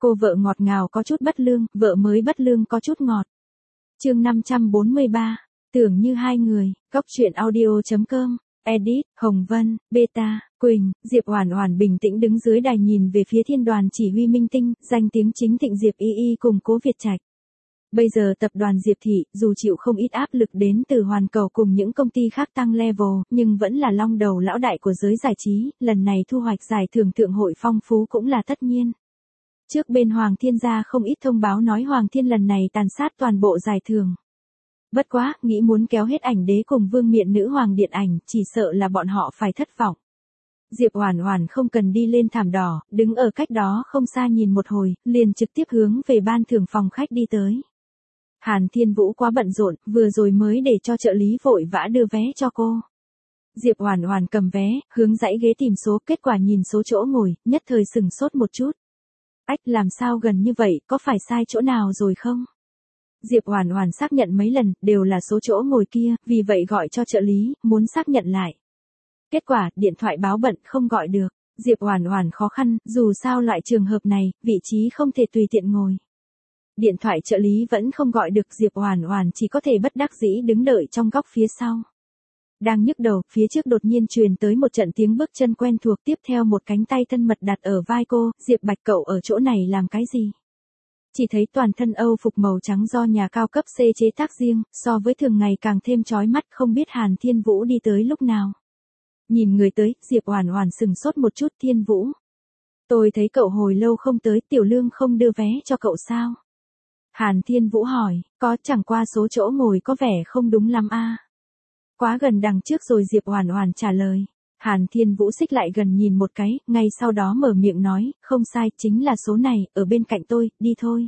Cô vợ ngọt ngào có chút bất lương, vợ mới bất lương có chút ngọt. Chương 543, tưởng như hai người, góc truyện audio.com, edit, Hồng Vân, Beta, Quỳnh, Diệp Oản Oản bình tĩnh đứng dưới đài nhìn về phía thiên đoàn chỉ huy minh tinh, danh tiếng chính thịnh Diệp Y Y cùng Cố Việt Trạch. Bây giờ tập đoàn Diệp Thị, dù chịu không ít áp lực đến từ hoàn cầu cùng những công ty khác tăng level, nhưng vẫn là long đầu lão đại của giới giải trí, lần này thu hoạch giải thưởng thượng hội phong phú cũng là tất nhiên. Trước bên Hoàng Thiên gia không ít thông báo nói Hoàng Thiên lần này tàn sát toàn bộ giải thưởng. Bất quá, nghĩ muốn kéo hết ảnh đế cùng vương miện nữ hoàng điện ảnh, chỉ sợ là bọn họ phải thất vọng. Diệp Oản Oản không cần đi lên thảm đỏ, đứng ở cách đó không xa nhìn một hồi, liền trực tiếp hướng về ban thưởng phòng khách đi tới. Hàn Thiên Vũ quá bận rộn, vừa rồi mới để cho trợ lý vội vã đưa vé cho cô. Diệp Oản Oản cầm vé, hướng dãy ghế tìm số, kết quả nhìn số chỗ ngồi, nhất thời sửng sốt một chút. Ách, làm sao gần như vậy, có phải sai chỗ nào rồi không? Diệp Oản Oản xác nhận mấy lần, đều là số chỗ ngồi kia, vì vậy gọi cho trợ lý, muốn xác nhận lại. Kết quả, điện thoại báo bận, không gọi được. Diệp Oản Oản khó khăn, dù sao loại trường hợp này, vị trí không thể tùy tiện ngồi. Điện thoại trợ lý vẫn không gọi được, Diệp Oản Oản chỉ có thể bất đắc dĩ đứng đợi trong góc phía sau. Đang nhức đầu, phía trước đột nhiên truyền tới một trận tiếng bước chân quen thuộc, tiếp theo một cánh tay thân mật đặt ở vai cô, Diệp Bạch cậu ở chỗ này làm cái gì? Chỉ thấy toàn thân Âu phục màu trắng do nhà cao cấp C chế tác riêng, so với thường ngày càng thêm chói mắt, không biết Hàn Thiên Vũ đi tới lúc nào. Nhìn người tới, Diệp Oản Oản sững sốt một chút, Thiên Vũ. Tôi thấy cậu hồi lâu không tới, Tiểu Lương không đưa vé cho cậu sao? Hàn Thiên Vũ hỏi, có, chẳng qua số chỗ ngồi có vẻ không đúng lắm a. Quá gần đằng trước rồi, Diệp Oản Oản trả lời. Hàn Thiên Vũ xích lại gần nhìn một cái, ngay sau đó mở miệng nói, không sai, chính là số này, ở bên cạnh tôi, đi thôi.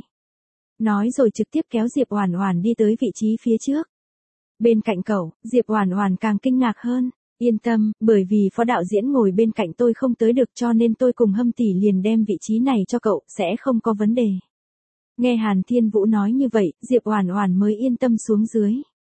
Nói rồi trực tiếp kéo Diệp Oản Oản đi tới vị trí phía trước. Bên cạnh cậu, Diệp Oản Oản càng kinh ngạc hơn. Yên tâm, bởi vì phó đạo diễn ngồi bên cạnh tôi không tới được cho nên tôi cùng Hâm tỷ liền đem vị trí này cho cậu, sẽ không có vấn đề. Nghe Hàn Thiên Vũ nói như vậy, Diệp Oản Oản mới yên tâm xuống dưới.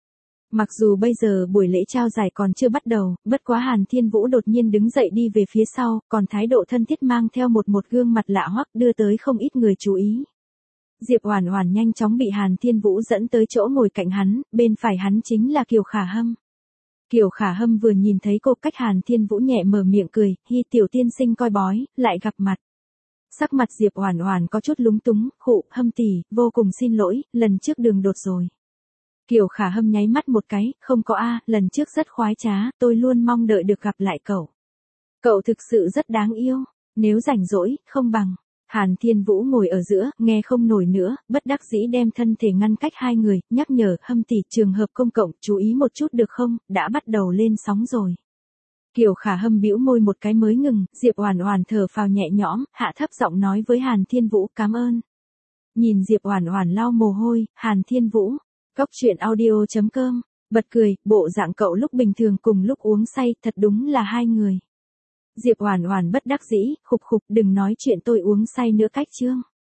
Mặc dù bây giờ buổi lễ trao giải còn chưa bắt đầu, bất quá Hàn Thiên Vũ đột nhiên đứng dậy đi về phía sau, còn thái độ thân thiết mang theo một gương mặt lạ hoắc đưa tới không ít người chú ý. Diệp Oản Oản nhanh chóng bị Hàn Thiên Vũ dẫn tới chỗ ngồi cạnh hắn, bên phải hắn chính là Kiều Khả Hâm. Kiều Khả Hâm vừa nhìn thấy cô, cách Hàn Thiên Vũ nhẹ mở miệng cười, hi tiểu tiên sinh coi bói, lại gặp mặt. Sắc mặt Diệp Oản Oản có chút lúng túng, khụ, Hâm tỷ, vô cùng xin lỗi, lần trước đường đột rồi. Kiều Khả Hâm nháy mắt một cái, không có a, lần trước rất khoái trá, tôi luôn mong đợi được gặp lại cậu. Cậu thực sự rất đáng yêu, nếu rảnh rỗi, không bằng. Hàn Thiên Vũ ngồi ở giữa, nghe không nổi nữa, bất đắc dĩ đem thân thể ngăn cách hai người, nhắc nhở, Hâm tỷ, trường hợp công cộng, chú ý một chút được không, đã bắt đầu lên sóng rồi. Kiều Khả Hâm bĩu môi một cái mới ngừng, Diệp Oản Oản thở phào nhẹ nhõm, hạ thấp giọng nói với Hàn Thiên Vũ, cảm ơn. Nhìn Diệp Oản Oản lau mồ hôi, Hàn Thiên Vũ, góc truyện audio.com, bật cười, bộ dạng cậu lúc bình thường cùng lúc uống say, thật đúng là hai người. Diệp Oản Oản bất đắc dĩ, khục khục, đừng nói chuyện tôi uống say nữa cách chương.